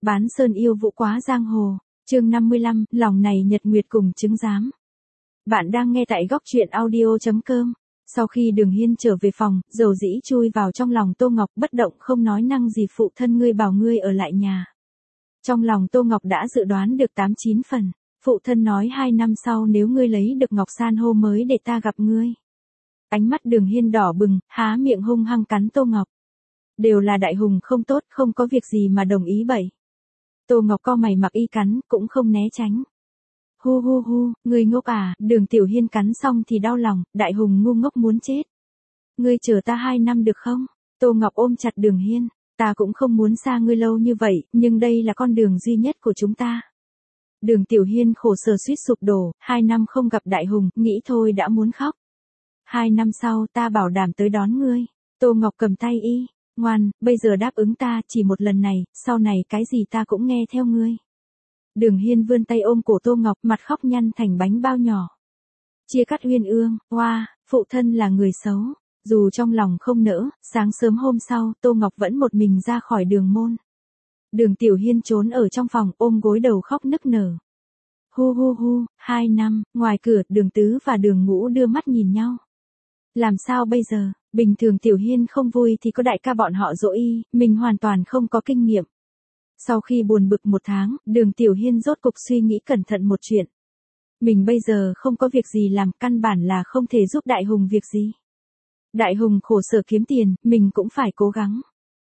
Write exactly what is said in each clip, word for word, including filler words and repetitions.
Bán sơn yêu vũ quá giang hồ, chương năm mươi lăm, lòng này nhật nguyệt cùng chứng giám. Bạn đang nghe tại góc truyện audio.com. Sau khi Đường Hiên trở về phòng, dầu dĩ chui vào trong lòng Tô Ngọc bất động không nói năng gì. Phụ thân ngươi bảo ngươi ở lại nhà. Trong lòng Tô Ngọc đã dự đoán được tám chín phần. Phụ thân nói hai năm sau nếu ngươi lấy được ngọc san hô mới để ta gặp ngươi. Ánh mắt Đường Hiên đỏ bừng, há miệng hung hăng cắn Tô Ngọc. Đều là đại hùng không tốt, không có việc gì mà đồng ý bậy. Tô Ngọc co mày mặc y cắn, cũng không né tránh. Hu hu hu, người ngốc à, Đường Tiểu Hiên cắn xong thì đau lòng, đại hùng ngu ngốc muốn chết. Ngươi chờ ta hai năm được không? Tô Ngọc ôm chặt Đường Hiên, ta cũng không muốn xa ngươi lâu như vậy, nhưng đây là con đường duy nhất của chúng ta. Đường Tiểu Hiên khổ sở suýt sụp đổ, hai năm không gặp đại hùng, nghĩ thôi đã muốn khóc. Hai năm sau ta bảo đảm tới đón ngươi. Tô Ngọc cầm tay y, ngoan, bây giờ đáp ứng ta chỉ một lần này, sau này cái gì ta cũng nghe theo ngươi. Đường Hiên vươn tay ôm cổ Tô Ngọc, mặt khóc nhăn thành bánh bao nhỏ. Chia cắt uyên ương, oa, phụ thân là người xấu. Dù trong lòng không nỡ, sáng sớm hôm sau, Tô Ngọc vẫn một mình ra khỏi đường môn. Đường Tiểu Hiên trốn ở trong phòng, ôm gối đầu khóc nức nở. Hu hu hu, hai năm, ngoài cửa, Đường Tứ và Đường Ngũ đưa mắt nhìn nhau. Làm sao bây giờ, bình thường Tiểu Hiên không vui thì có đại ca bọn họ dỗ y, mình hoàn toàn không có kinh nghiệm. Sau khi buồn bực một tháng, Đường Tiểu Hiên rốt cục suy nghĩ cẩn thận một chuyện. Mình bây giờ không có việc gì làm, căn bản là không thể giúp đại hùng việc gì. Đại hùng khổ sở kiếm tiền, mình cũng phải cố gắng.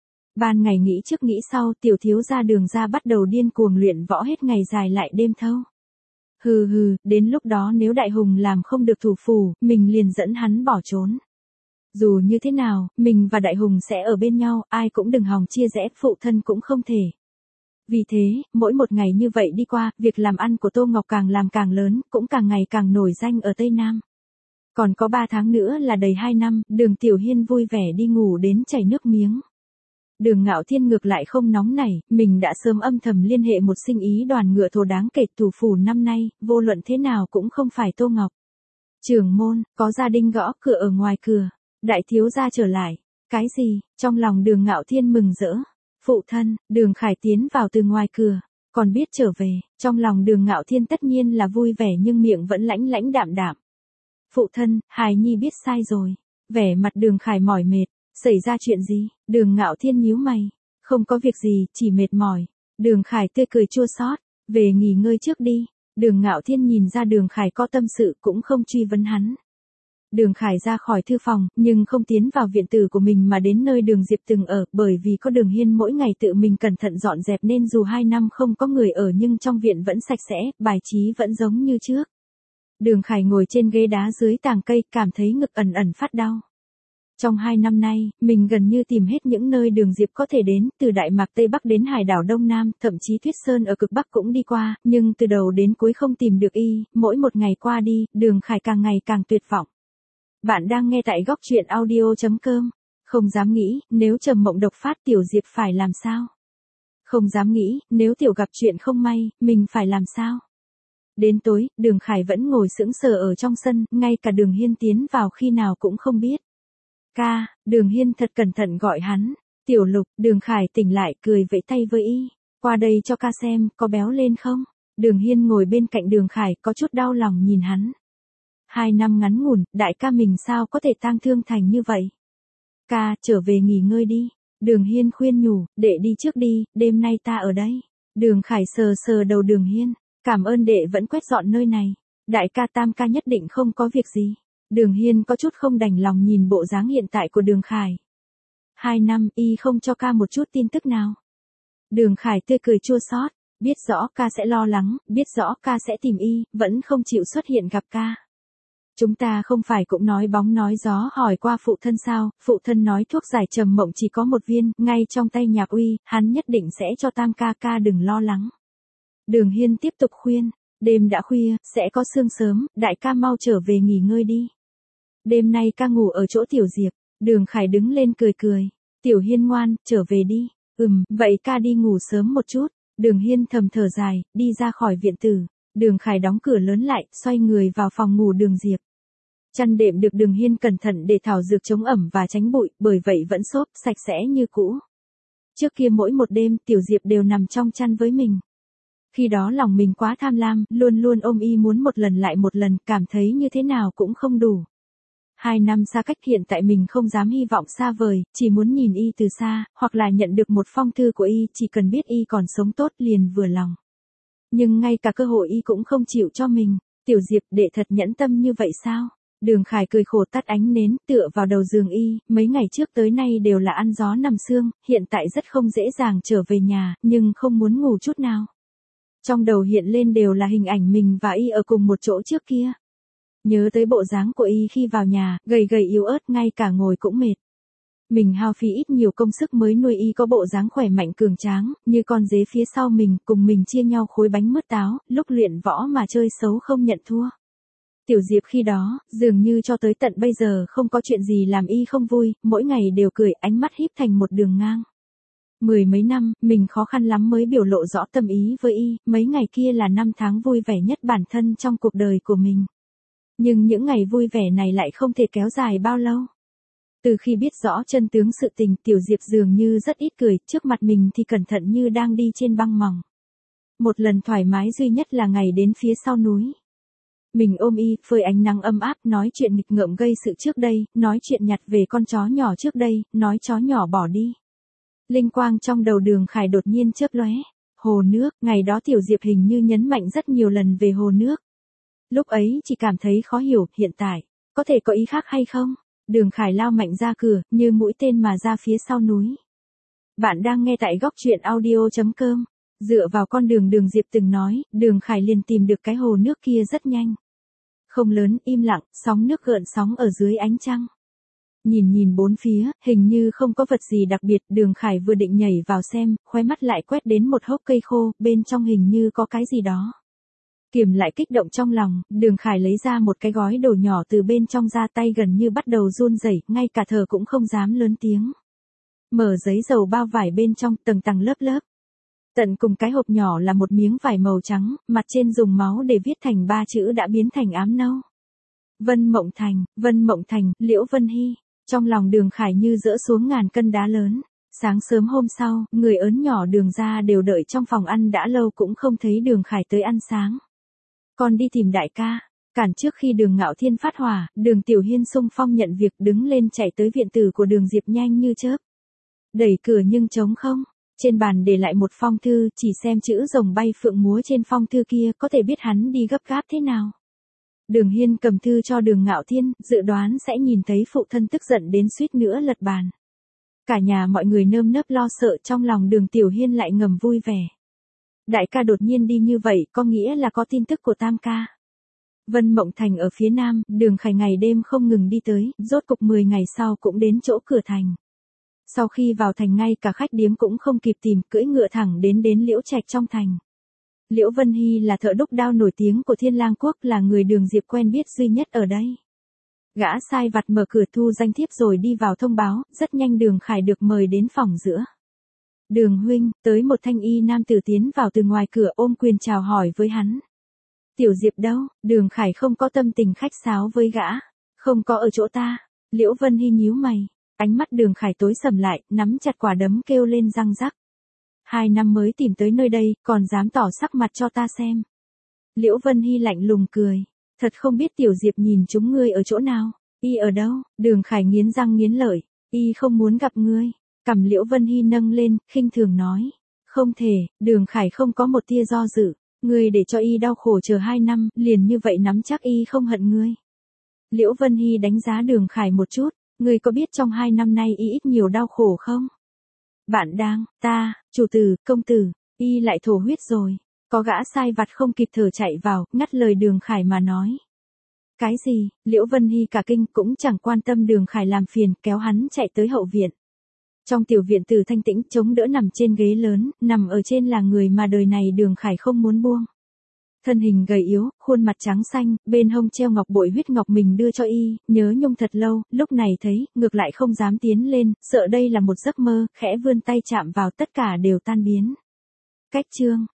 Ban ngày nghĩ trước nghĩ sau, tiểu thiếu gia Đường gia bắt đầu điên cuồng luyện võ hết ngày dài lại đêm thâu. Hừ hừ, đến lúc đó nếu đại hùng làm không được thủ phủ, mình liền dẫn hắn bỏ trốn. Dù như thế nào, mình và đại hùng sẽ ở bên nhau, ai cũng đừng hòng chia rẽ, phụ thân cũng không thể. Vì thế, mỗi một ngày như vậy đi qua, việc làm ăn của Tô Ngọc càng làm càng lớn, cũng càng ngày càng nổi danh ở Tây Nam. Còn có ba tháng nữa là đầy hai năm, Đường Tiểu Hiên vui vẻ đi ngủ đến chảy nước miếng. Đường Ngạo Thiên ngược lại không nóng nảy, mình đã sớm âm thầm liên hệ một sinh ý đoàn ngựa thồ đáng kể, thủ phủ năm nay, vô luận thế nào cũng không phải Tô Ngọc. Trưởng môn, có gia đình gõ cửa ở ngoài cửa. Đại thiếu gia trở lại. Cái gì? Trong lòng Đường Ngạo Thiên mừng rỡ. Phụ thân, Đường Khải tiến vào từ ngoài cửa, còn biết trở về. Trong lòng Đường Ngạo Thiên tất nhiên là vui vẻ nhưng miệng vẫn lãnh lãnh đạm đạm. Phụ thân, hài nhi biết sai rồi. Vẻ mặt Đường Khải mỏi mệt. Xảy ra chuyện gì? Đường Ngạo Thiên nhíu mày. Không có việc gì, chỉ mệt mỏi. Đường Khải tươi cười chua xót. Về nghỉ ngơi trước đi. Đường Ngạo Thiên nhìn ra Đường Khải có tâm sự cũng không truy vấn hắn. Đường Khải ra khỏi thư phòng, nhưng không tiến vào viện tử của mình mà đến nơi Đường Diệp từng ở, bởi vì có Đường Hiên mỗi ngày tự mình cẩn thận dọn dẹp nên dù hai năm không có người ở nhưng trong viện vẫn sạch sẽ, bài trí vẫn giống như trước. Đường Khải ngồi trên ghế đá dưới tàng cây, cảm thấy ngực ẩn ẩn phát đau. Trong hai năm nay, mình gần như tìm hết những nơi Đường Diệp có thể đến, từ Đại Mạc Tây Bắc đến Hải đảo Đông Nam, thậm chí Tuyết Sơn ở cực Bắc cũng đi qua, nhưng từ đầu đến cuối không tìm được y, mỗi một ngày qua đi, Đường Khải càng ngày càng tuyệt vọng. Bạn đang nghe tại góc truyện audio.com. Không dám nghĩ, nếu Trầm Mộng độc phát Tiểu Diệp phải làm sao? Không dám nghĩ, nếu Tiểu gặp chuyện không may, mình phải làm sao? Đến tối, Đường Khải vẫn ngồi sững sờ ở trong sân, ngay cả Đường Hiên tiến vào khi nào cũng không biết. Ca, Đường Hiên thật cẩn thận gọi hắn. Tiểu Lục, Đường Khải tỉnh lại, cười vẫy tay với y. Qua đây cho ca xem, có béo lên không? Đường Hiên ngồi bên cạnh Đường Khải, có chút đau lòng nhìn hắn. Hai năm ngắn ngủn, đại ca mình sao có thể tang thương thành như vậy? Ca, trở về nghỉ ngơi đi. Đường Hiên khuyên nhủ, đệ đi trước đi, đêm nay ta ở đây. Đường Khải sờ sờ đầu Đường Hiên, cảm ơn đệ vẫn quét dọn nơi này. Đại ca tam ca nhất định không có việc gì. Đường Hiên có chút không đành lòng nhìn bộ dáng hiện tại của Đường Khải. Hai năm, y không cho ca một chút tin tức nào. Đường Khải tươi cười chua xót, biết rõ ca sẽ lo lắng, biết rõ ca sẽ tìm y, vẫn không chịu xuất hiện gặp ca. Chúng ta không phải cũng nói bóng nói gió hỏi qua phụ thân sao, phụ thân nói thuốc giải Trầm Mộng chỉ có một viên, ngay trong tay Nhạc Uy, hắn nhất định sẽ cho tam ca, ca đừng lo lắng. Đường Hiên tiếp tục khuyên, đêm đã khuya, sẽ có sương sớm, đại ca mau trở về nghỉ ngơi đi. Đêm nay ca ngủ ở chỗ Tiểu Diệp. Đường Khải đứng lên cười cười. Tiểu Hiên ngoan, trở về đi. Ừm, vậy ca đi ngủ sớm một chút. Đường Hiên thầm thở dài, đi ra khỏi viện tử. Đường Khải đóng cửa lớn lại, xoay người vào phòng ngủ Đường Diệp. Chăn đệm được Đường Hiên cẩn thận để thảo dược chống ẩm và tránh bụi, bởi vậy vẫn xốp, sạch sẽ như cũ. Trước kia mỗi một đêm Tiểu Diệp đều nằm trong chăn với mình. Khi đó lòng mình quá tham lam, luôn luôn ôm y muốn một lần lại một lần, cảm thấy như thế nào cũng không đủ. Hai năm xa cách hiện tại mình không dám hy vọng xa vời, chỉ muốn nhìn y từ xa, hoặc là nhận được một phong thư của y, chỉ cần biết y còn sống tốt liền vừa lòng. Nhưng ngay cả cơ hội y cũng không chịu cho mình. Tiểu Diệp, đệ thật nhẫn tâm như vậy sao? Đường Khải cười khổ tắt ánh nến, tựa vào đầu giường y, mấy ngày trước tới nay đều là ăn gió nằm sương, hiện tại rất không dễ dàng trở về nhà, nhưng không muốn ngủ chút nào. Trong đầu hiện lên đều là hình ảnh mình và y ở cùng một chỗ trước kia. Nhớ tới bộ dáng của y khi vào nhà, gầy gầy yếu ớt, ngay cả ngồi cũng mệt. Mình hao phí ít nhiều công sức mới nuôi y có bộ dáng khỏe mạnh cường tráng, như con dế phía sau mình, cùng mình chia nhau khối bánh mứt táo, lúc luyện võ mà chơi xấu không nhận thua. Tiểu Diệp khi đó, dường như cho tới tận bây giờ không có chuyện gì làm y không vui, mỗi ngày đều cười, ánh mắt híp thành một đường ngang. Mười mấy năm, mình khó khăn lắm mới biểu lộ rõ tâm ý với y, mấy ngày kia là năm tháng vui vẻ nhất bản thân trong cuộc đời của mình. Nhưng những ngày vui vẻ này lại không thể kéo dài bao lâu. Từ khi biết rõ chân tướng sự tình, Tiểu Diệp dường như rất ít cười, trước mặt mình thì cẩn thận như đang đi trên băng mỏng. Một lần thoải mái duy nhất là ngày đến phía sau núi. Mình ôm y, phơi ánh nắng ấm áp, nói chuyện nghịch ngợm gây sự trước đây, nói chuyện nhặt về con chó nhỏ trước đây, nói chó nhỏ bỏ đi. Linh quang trong đầu Đường Khải đột nhiên chớp lóe. Hồ nước, ngày đó Tiểu Diệp hình như nhấn mạnh rất nhiều lần về hồ nước. Lúc ấy chỉ cảm thấy khó hiểu, hiện tại, có thể có ý khác hay không? Đường Khải lao mạnh ra cửa, như mũi tên mà ra phía sau núi. Bạn đang nghe tại góc truyện audio chấm com. Dựa vào con đường Đường Diệp từng nói, Đường Khải liền tìm được cái hồ nước kia rất nhanh. Không lớn, im lặng, sóng nước gợn sóng ở dưới ánh trăng. Nhìn nhìn bốn phía, hình như không có vật gì đặc biệt, Đường Khải vừa định nhảy vào xem, khóe mắt lại quét đến một hốc cây khô, bên trong hình như có cái gì đó. Kiềm lại kích động trong lòng, Đường Khải lấy ra một cái gói đồ nhỏ từ bên trong ra, tay gần như bắt đầu run rẩy, ngay cả thở cũng không dám lớn tiếng. Mở giấy dầu bao vải bên trong, tầng tầng lớp lớp. Tận cùng cái hộp nhỏ là một miếng vải màu trắng, mặt trên dùng máu để viết thành ba chữ đã biến thành ám nâu. Vân Mộng Thành, Vân Mộng Thành, Liễu Vân Hy. Trong lòng Đường Khải như dỡ xuống ngàn cân đá lớn. Sáng sớm hôm sau, người ớn nhỏ Đường ra đều đợi trong phòng ăn đã lâu cũng không thấy Đường Khải tới ăn sáng. Con đi tìm đại ca. Cản trước khi Đường Ngạo Thiên phát hỏa, Đường Tiểu Hiên xung phong nhận việc, đứng lên chạy tới viện tử của Đường Diệp nhanh như chớp. Đẩy cửa nhưng trống không. Trên bàn để lại một phong thư, chỉ xem chữ rồng bay phượng múa trên phong thư kia có thể biết hắn đi gấp gáp thế nào. Đường Hiên cầm thư cho Đường Ngạo Thiên, dự đoán sẽ nhìn thấy phụ thân tức giận đến suýt nữa lật bàn. Cả nhà mọi người nơm nớp lo sợ, trong lòng Đường Tiểu Hiên lại ngầm vui vẻ. Đại ca đột nhiên đi như vậy có nghĩa là có tin tức của tam ca. Vân Mộng Thành ở phía nam, Đường Khải ngày đêm không ngừng đi tới, rốt cục mười ngày sau cũng đến chỗ cửa thành. Sau khi vào thành ngay cả khách điếm cũng không kịp tìm, cưỡi ngựa thẳng đến đến Liễu Trạch trong thành. Liễu Vân Hy là thợ đúc đao nổi tiếng của Thiên Lang Quốc, là người Đường Diệp quen biết duy nhất ở đây. Gã sai vặt mở cửa thu danh thiếp rồi đi vào thông báo, rất nhanh Đường Khải được mời đến phòng giữa. Đường huynh, tới một thanh y nam tử tiến vào từ ngoài cửa, ôm quyền chào hỏi với hắn. Tiểu Diệp đâu? Đường Khải không có tâm tình khách sáo với gã. Không có ở chỗ ta. Liễu Vân Hy nhíu mày. Ánh mắt Đường Khải tối sầm lại, nắm chặt quả đấm kêu lên răng rắc. Hai năm mới tìm tới nơi đây, còn dám tỏ sắc mặt cho ta xem. Liễu Vân Hy lạnh lùng cười. Thật không biết Tiểu Diệp nhìn chúng ngươi ở chỗ nào. Y ở đâu? Đường Khải nghiến răng nghiến lợi. Y không muốn gặp ngươi. Cằm Liễu Vân Hy nâng lên, khinh thường nói. Không thể, Đường Khải không có một tia do dự. Ngươi để cho y đau khổ chờ hai năm, liền như vậy nắm chắc y không hận ngươi. Liễu Vân Hy đánh giá Đường Khải một chút. Ngươi có biết trong hai năm nay y ít nhiều đau khổ không? Bạn đang, ta, chủ tử, công tử, y lại thổ huyết rồi. Có gã sai vặt không kịp thở chạy vào, ngắt lời Đường Khải mà nói. Cái gì? Liễu Vân Hy cả kinh, cũng chẳng quan tâm Đường Khải làm phiền, kéo hắn chạy tới hậu viện. Trong tiểu viện tử thanh tĩnh, chống đỡ nằm trên ghế lớn, nằm ở trên là người mà đời này Đường Khải không muốn buông. Thân hình gầy yếu, khuôn mặt trắng xanh, bên hông treo ngọc bội huyết ngọc mình đưa cho y, nhớ nhung thật lâu, lúc này thấy, ngược lại không dám tiến lên, sợ đây là một giấc mơ, khẽ vươn tay chạm vào tất cả đều tan biến. Cách chương,